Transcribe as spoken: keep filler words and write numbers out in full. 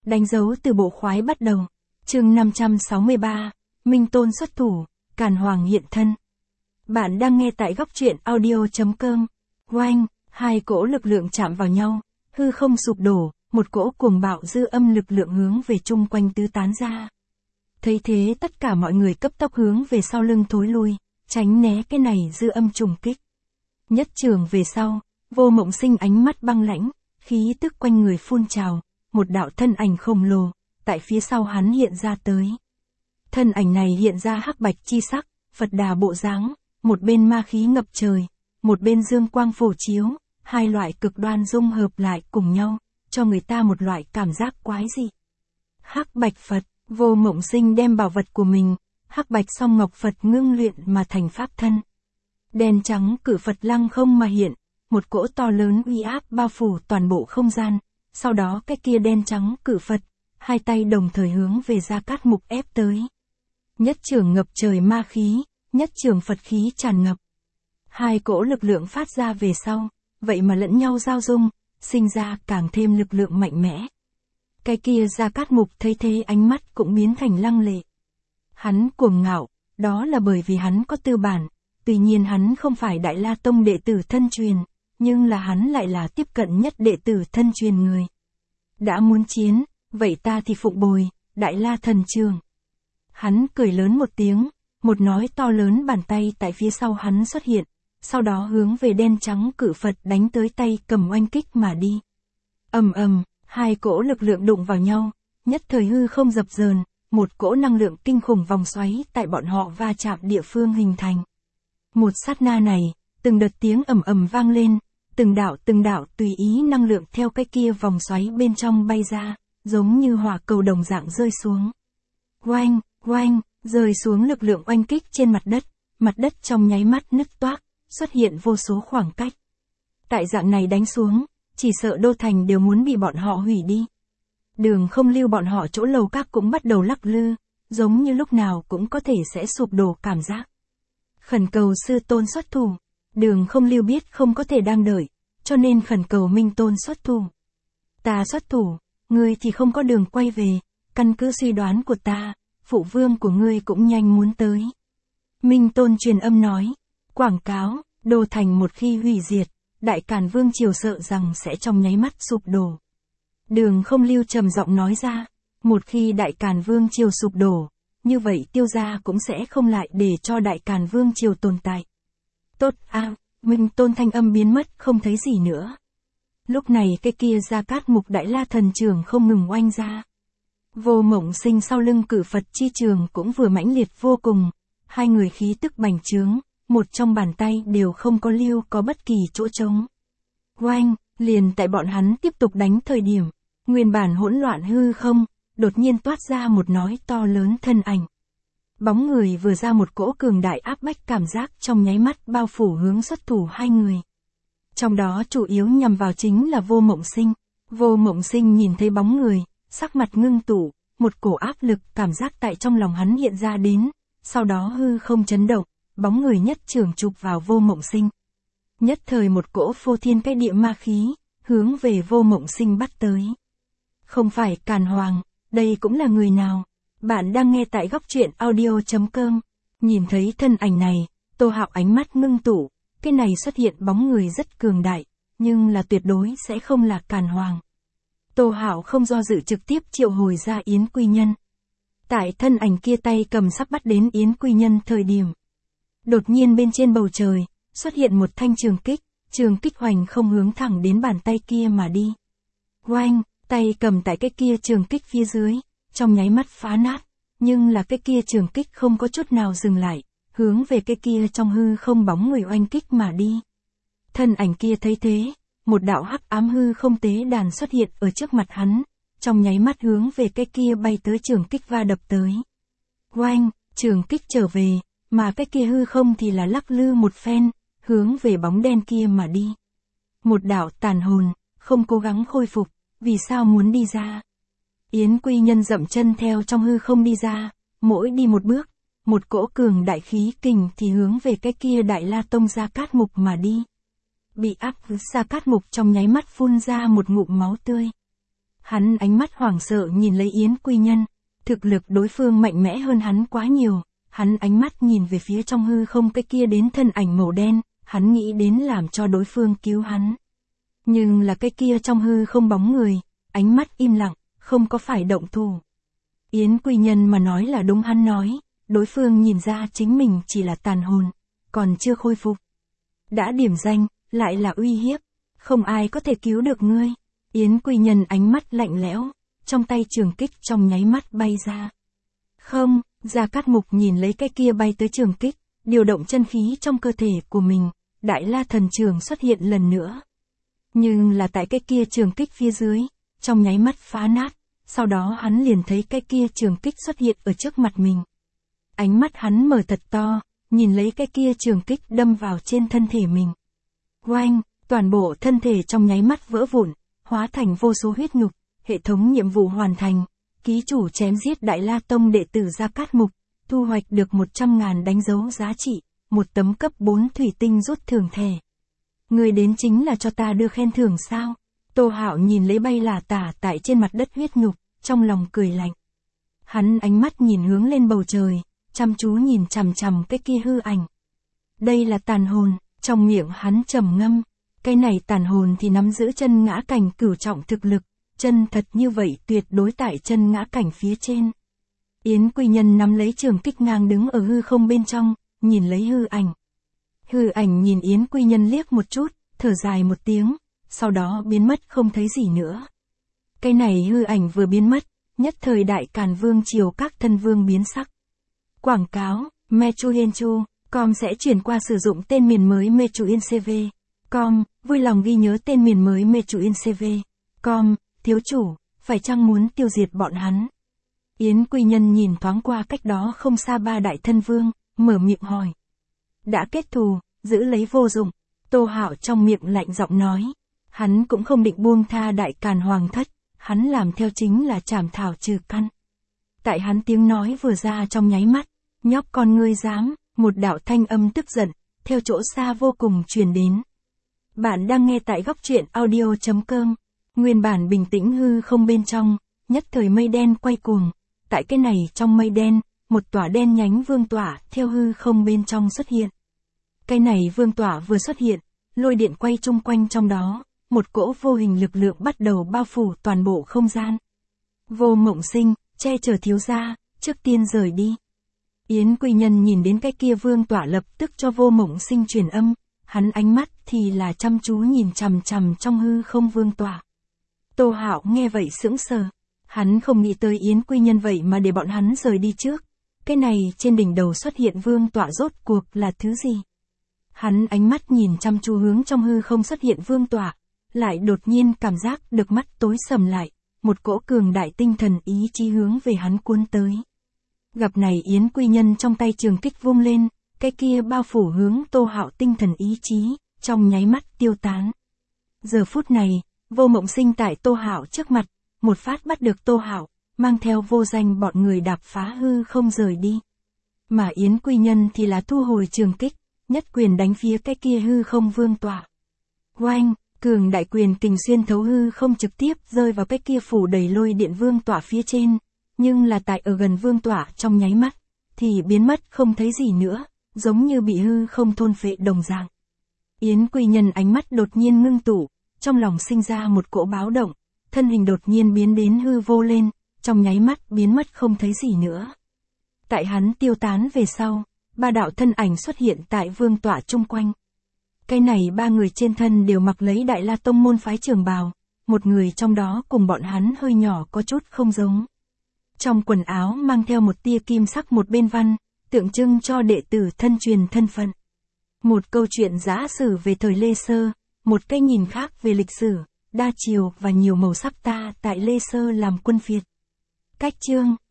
Đánh dấu từ bộ khoái bắt đầu. Chương năm trăm sáu mươi ba, Minh Tôn xuất thủ, Càn Hoàng hiện thân. Bạn đang nghe tại góc truyện audio chấm com. Oanh, hai cỗ lực lượng chạm vào nhau, hư không sụp đổ, một cỗ cuồng bạo dư âm lực lượng hướng về chung quanh tứ tán ra. Thấy thế tất cả mọi người cấp tốc hướng về sau lưng thối lui, tránh né cái này dư âm trùng kích. Nhất trường về sau, Vô Mộng Sinh ánh mắt băng lãnh, khí tức quanh người phun trào, một đạo thân ảnh khổng lồ, tại phía sau hắn hiện ra tới. Thân ảnh này hiện ra hắc bạch chi sắc, Phật Đà bộ dáng, một bên ma khí ngập trời, một bên dương quang phổ chiếu, hai loại cực đoan dung hợp lại cùng nhau, cho người ta một loại cảm giác quái dị. Hắc bạch Phật, Vô Mộng Sinh đem bảo vật của mình, hắc bạch song ngọc Phật ngưng luyện mà thành pháp thân. Đen trắng cử Phật lăng không mà hiện, một cỗ to lớn uy áp bao phủ toàn bộ không gian, sau đó cái kia đen trắng cử Phật, hai tay đồng thời hướng về Gia Cát Mục ép tới. Nhất trường ngập trời ma khí, nhất trường Phật khí tràn ngập. Hai cỗ lực lượng phát ra về sau, vậy mà lẫn nhau giao dung, sinh ra càng thêm lực lượng mạnh mẽ. Cái kia Gia Cát Mục thấy thế ánh mắt cũng biến thành lăng lệ. Hắn cuồng ngạo, đó là bởi vì hắn có tư bản, tuy nhiên hắn không phải Đại La Tông đệ tử thân truyền, nhưng là hắn lại là tiếp cận nhất đệ tử thân truyền người. Đã muốn chiến, vậy ta thì phụng bồi, Đại La Thần Trường. Hắn cười lớn một tiếng, một nói to lớn bàn tay tại phía sau hắn xuất hiện, sau đó hướng về đen trắng cử Phật đánh tới tay cầm oanh kích mà đi. Ầm ầm, hai cỗ lực lượng đụng vào nhau, nhất thời hư không dập dờn, một cỗ năng lượng kinh khủng vòng xoáy tại bọn họ va chạm địa phương hình thành. Một sát na này, từng đợt tiếng ầm ầm vang lên, từng đạo từng đạo tùy ý năng lượng theo cái kia vòng xoáy bên trong bay ra, giống như hỏa cầu đồng dạng rơi xuống. Oanh, oanh, rơi xuống lực lượng oanh kích trên mặt đất, mặt đất trong nháy mắt nứt toác, xuất hiện vô số khoảng cách. Tại dạng này đánh xuống, chỉ sợ đô thành đều muốn bị bọn họ hủy đi. Đường không lưu bọn họ chỗ lầu các cũng bắt đầu lắc lư, giống như lúc nào cũng có thể sẽ sụp đổ cảm giác. Khẩn cầu sư tôn xuất thủ, đường không lưu biết không có thể đang đợi, cho nên khẩn cầu Minh Tôn xuất thủ. Ta xuất thủ, ngươi thì không có đường quay về, căn cứ suy đoán của ta, phụ vương của ngươi cũng nhanh muốn tới. Minh Tôn truyền âm nói, quảng cáo, đô thành một khi hủy diệt, Đại Càn Vương triều sợ rằng sẽ trong nháy mắt sụp đổ. Đường không lưu trầm giọng nói ra, một khi Đại Càn Vương triều sụp đổ, như vậy Tiêu gia cũng sẽ không lại để cho Đại Càn Vương triều tồn tại. Tốt a, Minh Tôn thanh âm biến mất không thấy gì nữa. Lúc này cái kia Gia Cát Mục Đại La Thần Trường không ngừng oanh ra. Vô Mộng Sinh sau lưng cử Phật chi trường cũng vừa mãnh liệt vô cùng, hai người khí tức bành trướng, một trong bàn tay đều không có lưu có bất kỳ chỗ trống. Oanh, liền tại bọn hắn tiếp tục đánh thời điểm, nguyên bản hỗn loạn hư không, đột nhiên toát ra một nói to lớn thân ảnh. Bóng người vừa ra một cỗ cường đại áp bách cảm giác trong nháy mắt bao phủ hướng xuất thủ hai người. Trong đó chủ yếu nhằm vào chính là Vô Mộng Sinh. Vô Mộng Sinh nhìn thấy bóng người, sắc mặt ngưng tụ, một cổ áp lực cảm giác tại trong lòng hắn hiện ra đến, sau đó hư không chấn động, bóng người nhất trường chụp vào Vô Mộng Sinh. Nhất thời một cỗ phô thiên cái địa ma khí, hướng về Vô Mộng Sinh bắt tới. Không phải Càn Hoàng, đây cũng là người nào? Bạn đang nghe tại góc truyện audio chấm com. Nhìn thấy thân ảnh này, Tô Hạo ánh mắt ngưng tụ, cái này xuất hiện bóng người rất cường đại, nhưng là tuyệt đối sẽ không là Càn Hoàng. Tô Hạo không do dự trực tiếp triệu hồi ra Yến Quy Nhân. Tại thân ảnh kia tay cầm sắp bắt đến Yến Quy Nhân thời điểm. Đột nhiên bên trên bầu trời, xuất hiện một thanh trường kích, trường kích hoành không hướng thẳng đến bàn tay kia mà đi. Oanh, tay cầm tại cái kia trường kích phía dưới, trong nháy mắt phá nát, nhưng là cái kia trường kích không có chút nào dừng lại, hướng về cái kia trong hư không bóng người oanh kích mà đi. Thân ảnh kia thấy thế, một đạo hắc ám hư không tế đàn xuất hiện ở trước mặt hắn, trong nháy mắt hướng về cái kia bay tới trường kích va đập tới. Oanh, trường kích trở về, mà cái kia hư không thì là lắc lư một phen, hướng về bóng đen kia mà đi. Một đạo tàn hồn, không cố gắng khôi phục, vì sao muốn đi ra? Yến Quy Nhân dậm chân theo trong hư không đi ra, mỗi đi một bước, một cỗ cường đại khí kình thì hướng về cái kia Đại La Tông Gia Cát Mục mà đi. Bị áp Gia Cát Mục trong nháy mắt phun ra một ngụm máu tươi. Hắn ánh mắt hoảng sợ nhìn lấy Yến Quy Nhân. Thực lực đối phương mạnh mẽ hơn hắn quá nhiều. Hắn ánh mắt nhìn về phía trong hư không cái kia đến thân ảnh màu đen. Hắn nghĩ đến làm cho đối phương cứu hắn. Nhưng là cái kia trong hư không bóng người. Ánh mắt im lặng, không có phải động thủ. Yến Quy Nhân mà nói là đúng, hắn nói. Đối phương nhìn ra chính mình chỉ là tàn hồn, còn chưa khôi phục. Đã điểm danh, lại là uy hiếp. Không ai có thể cứu được ngươi. Yến Quy Nhân ánh mắt lạnh lẽo, trong tay trường kích trong nháy mắt bay ra. Không, Gia Cát Mục nhìn lấy cái kia bay tới trường kích, điều động chân khí trong cơ thể của mình, Đại La Thần Trường xuất hiện lần nữa. Nhưng là tại cái kia trường kích phía dưới, trong nháy mắt phá nát, sau đó hắn liền thấy cái kia trường kích xuất hiện ở trước mặt mình. Ánh mắt hắn mở thật to, nhìn lấy cái kia trường kích đâm vào trên thân thể mình. Oanh, toàn bộ thân thể trong nháy mắt vỡ vụn, hóa thành vô số huyết nhục, hệ thống nhiệm vụ hoàn thành. Ký chủ chém giết Đại La Tông đệ tử Gia Cát Mục, thu hoạch được một trăm ngàn đánh dấu giá trị, một tấm cấp bốn thủy tinh rút thưởng thẻ. Người đến chính là cho ta đưa khen thưởng sao? Tô Hạo nhìn lấy bay là tả tại trên mặt đất huyết nhục, trong lòng cười lạnh. Hắn ánh mắt nhìn hướng lên bầu trời, chăm chú nhìn chằm chằm cái kia hư ảnh. Đây là tàn hồn, trong miệng hắn trầm ngâm. Cái này tàn hồn thì nắm giữ chân ngã cảnh cửu trọng thực lực, chân thật như vậy tuyệt đối tại chân ngã cảnh phía trên. Yến Quy Nhân nắm lấy trường kích ngang đứng ở hư không bên trong, nhìn lấy hư ảnh. Hư ảnh nhìn Yến Quy Nhân liếc một chút, thở dài một tiếng, sau đó biến mất không thấy gì nữa. Cái này hư ảnh vừa biến mất, nhất thời Đại Càn Vương triều các thân vương biến sắc. Quảng cáo, Mechuyenchu, com sẽ chuyển qua sử dụng tên miền mới Mechuincv. Com, vui lòng ghi nhớ tên miền mới Mechuincv. Com, thiếu chủ, phải chăng muốn tiêu diệt bọn hắn? Yến Quy Nhân nhìn thoáng qua cách đó không xa ba đại thân vương, mở miệng hỏi. Đã kết thù, giữ lấy vô dụng. Tô Hạo trong miệng lạnh giọng nói. Hắn cũng không định buông tha Đại Càn Hoàng thất, hắn làm theo chính là trảm thảo trừ căn. Tại hắn tiếng nói vừa ra trong nháy mắt, nhóc con ngươi dám, một đạo thanh âm tức giận, theo chỗ xa vô cùng truyền đến. Bạn đang nghe tại góc truyện audio chấm com. Nguyên bản bình tĩnh hư không bên trong, nhất thời mây đen quay cuồng. Tại cái này trong mây đen, một tỏa đen nhánh vương tỏa theo hư không bên trong xuất hiện. Cái này vương tỏa vừa xuất hiện, lôi điện quay chung quanh trong đó, một cỗ vô hình lực lượng bắt đầu bao phủ toàn bộ không gian. Vô Mộng Sinh, che chở thiếu gia, trước tiên rời đi. Yến Quy Nhân nhìn đến cái kia vương tỏa lập tức cho Vô Mộng Sinh truyền âm, hắn ánh mắt thì là chăm chú nhìn chằm chằm trong hư không vương tỏa. Tô Hạo nghe vậy sững sờ, hắn không nghĩ tới Yến Quy Nhân vậy mà để bọn hắn rời đi trước. Cái này trên đỉnh đầu xuất hiện vương tỏa rốt cuộc là thứ gì? Hắn ánh mắt nhìn chăm chú hướng trong hư không xuất hiện vương tỏa, lại đột nhiên cảm giác được mắt tối sầm lại, một cỗ cường đại tinh thần ý chí hướng về hắn cuốn tới. Gặp này Yến Quy Nhân trong tay trường kích vung lên, cái kia bao phủ hướng Tô Hạo tinh thần ý chí, trong nháy mắt tiêu tán. Giờ phút này, Vô Mộng Sinh tại Tô Hạo trước mặt, một phát bắt được Tô Hạo, mang theo vô danh bọn người đạp phá hư không rời đi. Mà Yến Quy Nhân thì là thu hồi trường kích, nhất quyền đánh phía cái kia hư không vương tỏa. Oanh, cường đại quyền kình xuyên thấu hư không trực tiếp rơi vào cái kia phủ đầy lôi điện vương tỏa phía trên, nhưng là tại ở gần vương tỏa trong nháy mắt, thì biến mất không thấy gì nữa, giống như bị hư không thôn phệ đồng dạng. Yến Quy Nhân ánh mắt đột nhiên ngưng tụ, trong lòng sinh ra một cỗ báo động, thân hình đột nhiên biến đến hư vô lên, trong nháy mắt biến mất không thấy gì nữa. Tại hắn tiêu tán về sau, ba đạo thân ảnh xuất hiện tại vương tỏa chung quanh. Cái này ba người trên thân đều mặc lấy Đại La Tông môn phái trường bào, một người trong đó cùng bọn hắn hơi nhỏ có chút không giống. Trong quần áo mang theo một tia kim sắc một bên văn, tượng trưng cho đệ tử thân truyền thân phận. Một câu chuyện giả sử về thời Lê Sơ, một cái nhìn khác về lịch sử, đa chiều và nhiều màu sắc ta tại Lê Sơ làm quân phiệt. Cách chương